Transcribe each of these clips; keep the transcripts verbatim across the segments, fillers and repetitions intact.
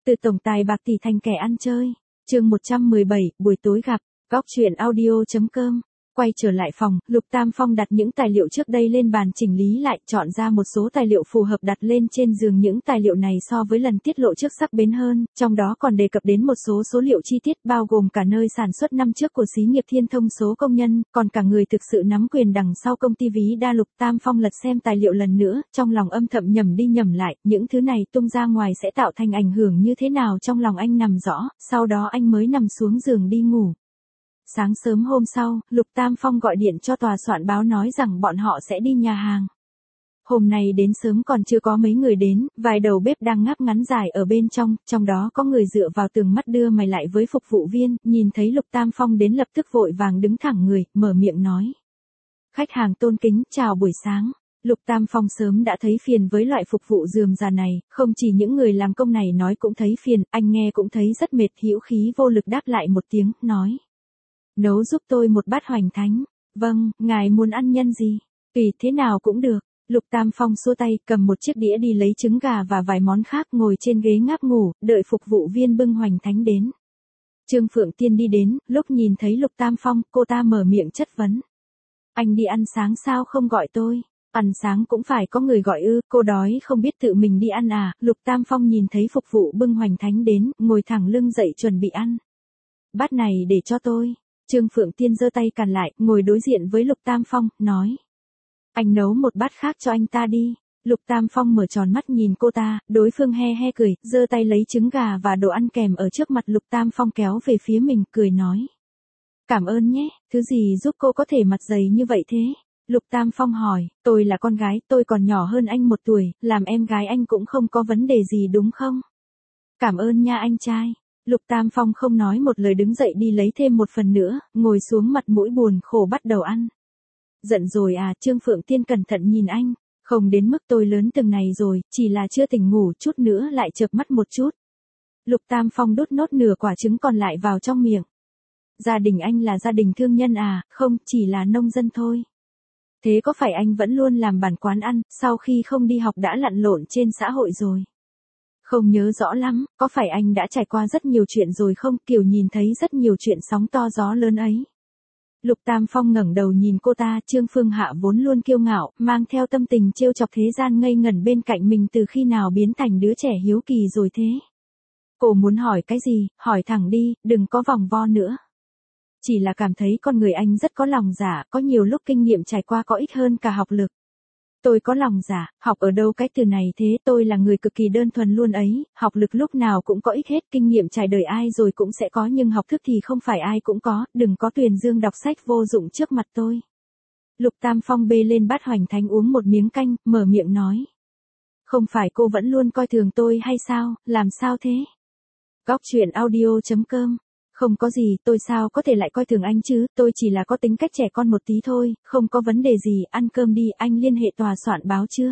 Từ tổng tài bạc tỷ thành kẻ ăn chơi. Chương một trăm mười bảy, buổi tối gặp. Góc truyện audio.com. Quay trở lại phòng, Lục Tam Phong đặt những tài liệu trước đây lên bàn chỉnh lý lại, chọn ra một số tài liệu phù hợp đặt lên trên giường. Những tài liệu này so với lần tiết lộ trước sắc bén hơn, trong đó còn đề cập đến một số số liệu chi tiết bao gồm cả nơi sản xuất năm trước của xí nghiệp Thiên Thông, số công nhân, còn cả người thực sự nắm quyền đằng sau công ty Ví Đa. Lục Tam Phong lật xem tài liệu lần nữa, trong lòng âm thầm nhẩm đi nhẩm lại, những thứ này tung ra ngoài sẽ tạo thành ảnh hưởng như thế nào trong lòng anh nằm rõ, sau đó anh mới nằm xuống giường đi ngủ. Sáng sớm hôm sau, Lục Tam Phong gọi điện cho tòa soạn báo nói rằng bọn họ sẽ đi nhà hàng. Hôm nay đến sớm còn chưa có mấy người đến, vài đầu bếp đang ngáp ngắn dài ở bên trong, trong đó có người dựa vào tường mắt đưa mày lại với phục vụ viên, nhìn thấy Lục Tam Phong đến lập tức vội vàng đứng thẳng người, mở miệng nói. Khách hàng tôn kính, chào buổi sáng. Lục Tam Phong sớm đã thấy phiền với loại phục vụ rườm rà này, không chỉ những người làm công này nói cũng thấy phiền, anh nghe cũng thấy rất mệt, hữu khí vô lực đáp lại một tiếng, nói. Nấu giúp tôi một bát hoành thánh. Vâng, ngài muốn ăn nhân gì? Tùy thế nào cũng được. Lục Tam Phong xua tay, cầm một chiếc đĩa đi lấy trứng gà và vài món khác, ngồi trên ghế ngáp ngủ, đợi phục vụ viên bưng hoành thánh đến. Trương Phượng Tiên đi đến, lúc nhìn thấy Lục Tam Phong, cô ta mở miệng chất vấn. Anh đi ăn sáng sao không gọi tôi? Ăn sáng cũng phải có người gọi ư, cô đói không biết tự mình đi ăn à? Lục Tam Phong nhìn thấy phục vụ bưng hoành thánh đến, ngồi thẳng lưng dậy chuẩn bị ăn. Bát này để cho tôi. Trương Phượng Tiên giơ tay cản lại, ngồi đối diện với Lục Tam Phong, nói. Anh nấu một bát khác cho anh ta đi. Lục Tam Phong mở tròn mắt nhìn cô ta, đối phương he he cười, giơ tay lấy trứng gà và đồ ăn kèm ở trước mặt Lục Tam Phong kéo về phía mình, cười nói. Cảm ơn nhé, thứ gì giúp cô có thể mặt dày như vậy thế? Lục Tam Phong hỏi, tôi là con gái, tôi còn nhỏ hơn anh một tuổi, làm em gái anh cũng không có vấn đề gì đúng không? Cảm ơn nha anh trai. Lục Tam Phong không nói một lời đứng dậy đi lấy thêm một phần nữa, ngồi xuống mặt mũi buồn khổ bắt đầu ăn. Giận rồi à? Trương Phượng Tiên cẩn thận nhìn anh, không đến mức tôi lớn từng này rồi, chỉ là chưa tỉnh ngủ chút nữa lại chợp mắt một chút. Lục Tam Phong đút nốt nửa quả trứng còn lại vào trong miệng. Gia đình anh là gia đình thương nhân à? Không, chỉ là nông dân thôi. Thế có phải anh vẫn luôn làm bản quán ăn, sau khi không đi học đã lặn lộn trên xã hội rồi? Không nhớ rõ lắm, có phải anh đã trải qua rất nhiều chuyện rồi không? Kiểu nhìn thấy rất nhiều chuyện sóng to gió lớn ấy. Lục Tam Phong ngẩng đầu nhìn cô ta, Trương Phương Hạ vốn luôn kiêu ngạo, mang theo tâm tình trêu chọc thế gian ngây ngẩn bên cạnh mình từ khi nào biến thành đứa trẻ hiếu kỳ rồi thế? Cô muốn hỏi cái gì, hỏi thẳng đi, đừng có vòng vo nữa. Chỉ là cảm thấy con người anh rất có lòng dạ, có nhiều lúc kinh nghiệm trải qua có ích hơn cả học lực. Tôi có lòng dạ, học ở đâu cái từ này thế, tôi là người cực kỳ đơn thuần luôn ấy, học lực lúc nào cũng có ích hết, kinh nghiệm trải đời ai rồi cũng sẽ có nhưng học thức thì không phải ai cũng có, đừng có tuyền dương đọc sách vô dụng trước mặt tôi. Lục Tam Phong bê lên bát hoành thánh uống một miếng canh, mở miệng nói. Không phải cô vẫn luôn coi thường tôi hay sao, làm sao thế? Góc truyện audio.com. Không có gì, tôi sao có thể lại coi thường anh chứ, tôi chỉ là có tính cách trẻ con một tí thôi, không có vấn đề gì, ăn cơm đi, anh liên hệ tòa soạn báo chưa?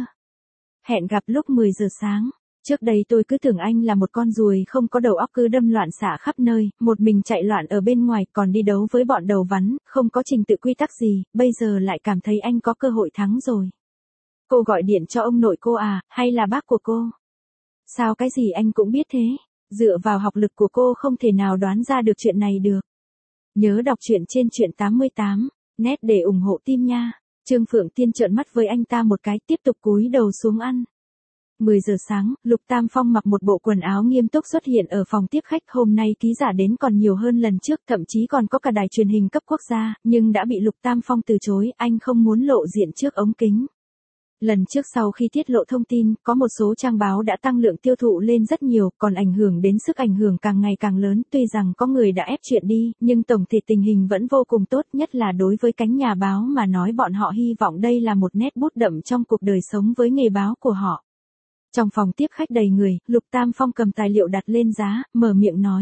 Hẹn gặp lúc mười giờ sáng. Trước đây tôi cứ tưởng anh là một con ruồi không có đầu óc cứ đâm loạn xạ khắp nơi, một mình chạy loạn ở bên ngoài còn đi đấu với bọn đầu vắn, không có trình tự quy tắc gì, bây giờ lại cảm thấy anh có cơ hội thắng rồi. Cô gọi điện cho ông nội cô à, hay là bác của cô? Sao cái gì anh cũng biết thế? Dựa vào học lực của cô không thể nào đoán ra được chuyện này được. Nhớ đọc truyện trên truyện tám mươi tám, net để ủng hộ team nha. Trương Phượng Tiên trợn mắt với anh ta một cái, tiếp tục cúi đầu xuống ăn. mười giờ sáng, Lục Tam Phong mặc một bộ quần áo nghiêm túc xuất hiện ở phòng tiếp khách, hôm nay ký giả đến còn nhiều hơn lần trước, thậm chí còn có cả đài truyền hình cấp quốc gia, nhưng đã bị Lục Tam Phong từ chối, anh không muốn lộ diện trước ống kính. Lần trước sau khi tiết lộ thông tin, có một số trang báo đã tăng lượng tiêu thụ lên rất nhiều, còn ảnh hưởng đến sức ảnh hưởng càng ngày càng lớn, tuy rằng có người đã ép chuyện đi, nhưng tổng thể tình hình vẫn vô cùng tốt, nhất là đối với cánh nhà báo mà nói bọn họ hy vọng đây là một nét bút đậm trong cuộc đời sống với nghề báo của họ. Trong phòng tiếp khách đầy người, Lục Tam Phong cầm tài liệu đặt lên giá, mở miệng nói.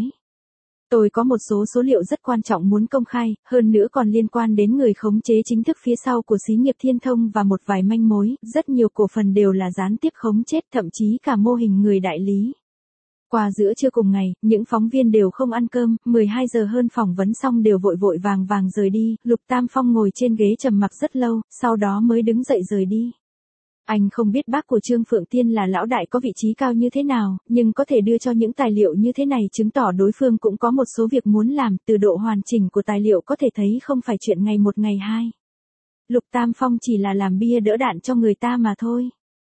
Tôi có một số số liệu rất quan trọng muốn công khai, hơn nữa còn liên quan đến người khống chế chính thức phía sau của xí nghiệp Thiên Thông và một vài manh mối, rất nhiều cổ phần đều là gián tiếp khống chết, thậm chí cả mô hình người đại lý. Qua giữa trưa cùng ngày, những phóng viên đều không ăn cơm, mười hai giờ hơn phỏng vấn xong đều vội vội vàng vàng rời đi, Lục Tam Phong ngồi trên ghế trầm mặc rất lâu, sau đó mới đứng dậy rời đi. Anh không biết bác của Trương Phượng Tiên là lão đại có vị trí cao như thế nào, nhưng có thể đưa cho những tài liệu như thế này chứng tỏ đối phương cũng có một số việc muốn làm, từ độ hoàn chỉnh của tài liệu có thể thấy không phải chuyện ngày một ngày hai. Lục Tam Phong chỉ là làm bia đỡ đạn cho người ta mà thôi.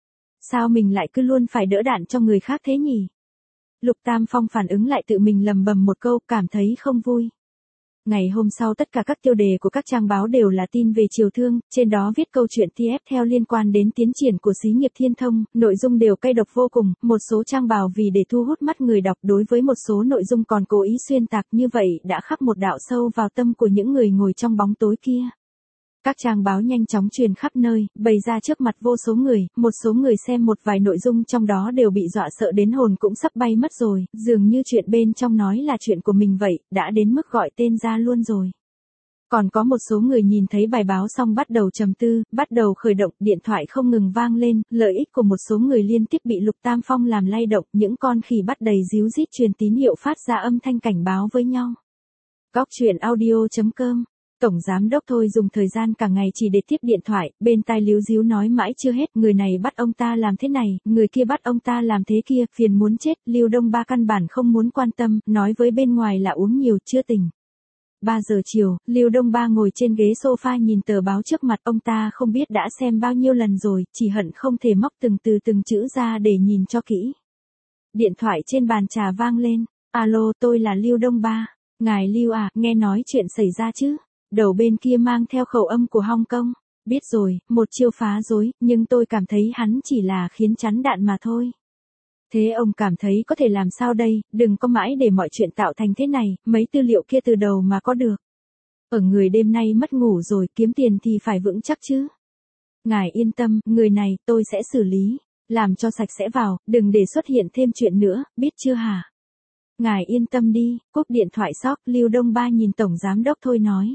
Sao mình lại cứ luôn phải đỡ đạn cho người khác thế nhỉ? Lục Tam Phong phản ứng lại tự mình lầm bầm một câu, cảm thấy không vui. Ngày hôm sau tất cả các tiêu đề của các trang báo đều là tin về Triều Thương, trên đó viết câu chuyện tiếp theo liên quan đến tiến triển của xí nghiệp Thiên Thông, nội dung đều cay độc vô cùng, một số trang báo vì để thu hút mắt người đọc đối với một số nội dung còn cố ý xuyên tạc như vậy đã khắc một đạo sâu vào tâm của những người ngồi trong bóng tối kia. Các trang báo nhanh chóng truyền khắp nơi, bày ra trước mặt vô số người, một số người xem một vài nội dung trong đó đều bị dọa sợ đến hồn cũng sắp bay mất rồi, dường như chuyện bên trong nói là chuyện của mình vậy, đã đến mức gọi tên ra luôn rồi. Còn có một số người nhìn thấy bài báo xong bắt đầu trầm tư, bắt đầu khởi động, điện thoại không ngừng vang lên, lợi ích của một số người liên tiếp bị Lục Tam Phong làm lay động, những con khỉ bắt đầy díu dít truyền tín hiệu phát ra âm thanh cảnh báo với nhau. Góc truyện audio chấm com. Tổng giám đốc Thôi dùng thời gian cả ngày chỉ để tiếp điện thoại, bên tai líu díu nói mãi chưa hết, người này bắt ông ta làm thế này, người kia bắt ông ta làm thế kia, phiền muốn chết, Lưu Đông Ba căn bản không muốn quan tâm, nói với bên ngoài là uống nhiều chưa tỉnh. ba giờ chiều, Lưu Đông Ba ngồi trên ghế sofa nhìn tờ báo trước mặt, ông ta không biết đã xem bao nhiêu lần rồi, chỉ hận không thể móc từng từ từng chữ ra để nhìn cho kỹ. Điện thoại trên bàn trà vang lên, alo, tôi là Lưu Đông Ba, ngài Lưu à, nghe nói chuyện xảy ra chứ? Đầu bên kia mang theo khẩu âm của Hong Kong. Biết rồi, một chiêu phá rối, nhưng tôi cảm thấy hắn chỉ là khiến chắn đạn mà thôi. Thế ông cảm thấy có thể làm sao đây, đừng có mãi để mọi chuyện tạo thành thế này, mấy tư liệu kia từ đầu mà có được. Ở người đêm nay mất ngủ rồi, kiếm tiền thì phải vững chắc chứ. Ngài yên tâm, người này tôi sẽ xử lý, làm cho sạch sẽ vào, đừng để xuất hiện thêm chuyện nữa, biết chưa hả? Ngài yên tâm đi, cúp điện thoại sóc, Lưu Đông Ba nhìn tổng giám đốc Thôi nói.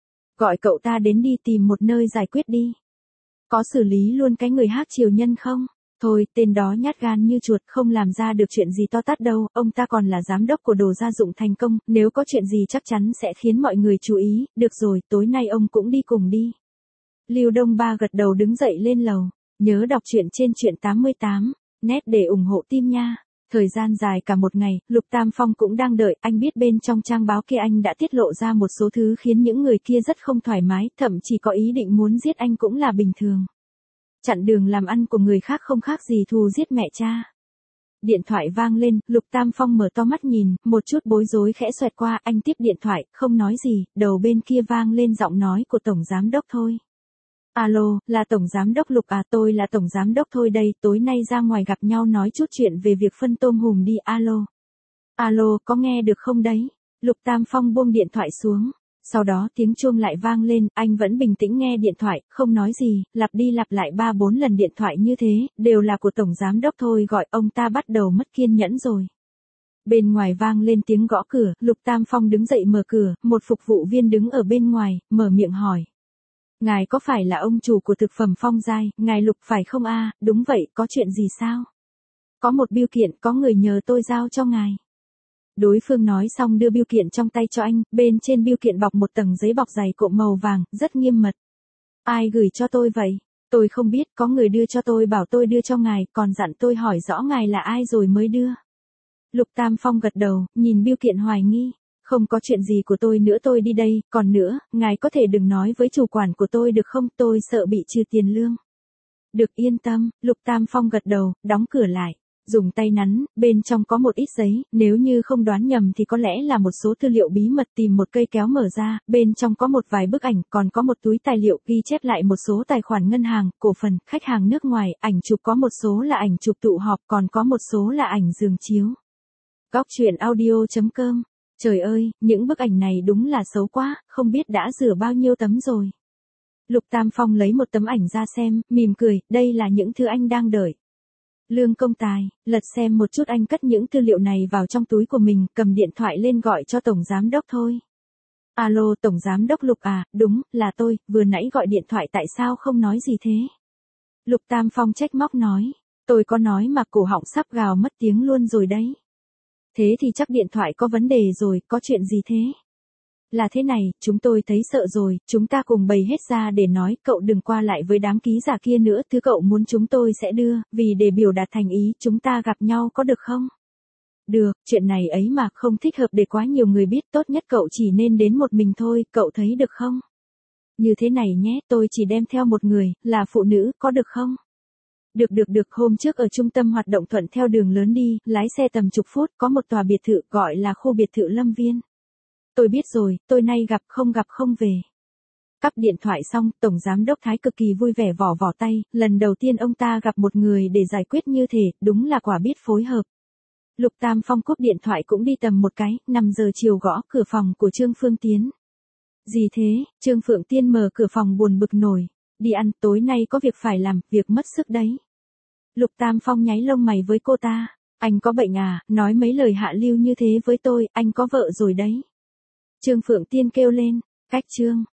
Gọi cậu ta đến đi tìm một nơi giải quyết đi. Có xử lý luôn cái người hát triều nhân không? Thôi, tên đó nhát gan như chuột, không làm ra được chuyện gì to tát đâu, ông ta còn là giám đốc của đồ gia dụng thành công, nếu có chuyện gì chắc chắn sẽ khiến mọi người chú ý, được rồi, tối nay ông cũng đi cùng đi. Lưu Đông Ba gật đầu đứng dậy lên lầu, nhớ đọc truyện trên truyện tám mươi tám, net để ủng hộ team nha. Thời gian dài cả một ngày, Lục Tam Phong cũng đang đợi, anh biết bên trong trang báo kia anh đã tiết lộ ra một số thứ khiến những người kia rất không thoải mái, thậm chí có ý định muốn giết anh cũng là bình thường. Chặn đường làm ăn của người khác không khác gì thù giết mẹ cha. Điện thoại vang lên, Lục Tam Phong mở to mắt nhìn, một chút bối rối khẽ xoẹt qua, anh tiếp điện thoại, không nói gì, đầu bên kia vang lên giọng nói của Tổng Giám Đốc Thôi. Alo, là Tổng Giám Đốc Lục à, tôi là Tổng Giám Đốc Thôi đây, tối nay ra ngoài gặp nhau nói chút chuyện về việc phân tôm hùm đi, alo. Alo, có nghe được không đấy? Lục Tam Phong buông điện thoại xuống. Sau đó tiếng chuông lại vang lên, anh vẫn bình tĩnh nghe điện thoại, không nói gì, lặp đi lặp lại ba bốn lần điện thoại như thế, đều là của Tổng Giám Đốc Thôi gọi, ông ta bắt đầu mất kiên nhẫn rồi. Bên ngoài vang lên tiếng gõ cửa, Lục Tam Phong đứng dậy mở cửa, một phục vụ viên đứng ở bên ngoài, mở miệng hỏi. Ngài có phải là ông chủ của thực phẩm Phong Giai, ngài Lục phải không a? Đúng vậy, có chuyện gì sao? Có một bưu kiện, có người nhờ tôi giao cho ngài. Đối phương nói xong đưa bưu kiện trong tay cho anh, bên trên bưu kiện bọc một tầng giấy bọc dày cộm màu vàng, rất nghiêm mật. Ai gửi cho tôi vậy? Tôi không biết, có người đưa cho tôi bảo tôi đưa cho ngài, còn dặn tôi hỏi rõ ngài là ai rồi mới đưa. Lục Tam Phong gật đầu, nhìn bưu kiện hoài nghi. Không có chuyện gì của tôi nữa, tôi đi đây, còn nữa, ngài có thể đừng nói với chủ quản của tôi được không, tôi sợ bị trừ tiền lương. Được, yên tâm, Lục Tam Phong gật đầu, đóng cửa lại, dùng tay nắn, bên trong có một ít giấy, nếu như không đoán nhầm thì có lẽ là một số tư liệu bí mật, tìm một cây kéo mở ra, bên trong có một vài bức ảnh, còn có một túi tài liệu ghi chép lại một số tài khoản ngân hàng, cổ phần, khách hàng nước ngoài, ảnh chụp có một số là ảnh chụp tụ họp, còn có một số là ảnh giường chiếu. Góc truyện audio chấm com. Trời ơi, những bức ảnh này đúng là xấu quá, không biết đã rửa bao nhiêu tấm rồi. Lục Tam Phong lấy một tấm ảnh ra xem, mỉm cười, đây là những thứ anh đang đợi. Lương công tài, lật xem một chút, anh cất những tư liệu này vào trong túi của mình, cầm điện thoại lên gọi cho Tổng Giám Đốc Thôi. Alo, Tổng Giám Đốc Lục à, đúng, là tôi, vừa nãy gọi điện thoại tại sao không nói gì thế? Lục Tam Phong trách móc nói, tôi có nói mà cổ họng sắp gào mất tiếng luôn rồi đấy. Thế thì chắc điện thoại có vấn đề rồi, có chuyện gì thế? Là thế này, chúng tôi thấy sợ rồi, chúng ta cùng bày hết ra để nói, cậu đừng qua lại với đám ký giả kia nữa, thứ cậu muốn chúng tôi sẽ đưa, vì để biểu đạt thành ý, chúng ta gặp nhau có được không? Được, chuyện này ấy mà không thích hợp để quá nhiều người biết, tốt nhất cậu chỉ nên đến một mình thôi, cậu thấy được không? Như thế này nhé, tôi chỉ đem theo một người, là phụ nữ, có được không? Được được được, hôm trước ở trung tâm hoạt động thuận theo đường lớn đi, lái xe tầm chục phút, có một tòa biệt thự, gọi là khu biệt thự Lâm Viên. Tôi biết rồi, tôi nay gặp không gặp không về. Cắp điện thoại xong, Tổng Giám đốc Thái cực kỳ vui vẻ vỏ vỏ tay, lần đầu tiên ông ta gặp một người để giải quyết như thế, đúng là quả biết phối hợp. Lục Tam Phong cúp điện thoại cũng đi tầm một cái, năm giờ chiều gõ cửa phòng của Trương Phương Tiến. Gì thế, Trương Phượng Tiên mở cửa phòng buồn bực nổi. Đi ăn, tối nay có việc phải làm, việc mất sức đấy. Lục Tam Phong nháy lông mày với cô ta. Anh có bệnh à, nói mấy lời hạ lưu như thế với tôi, anh có vợ rồi đấy. Trương Phượng Tiên kêu lên, cách Trương,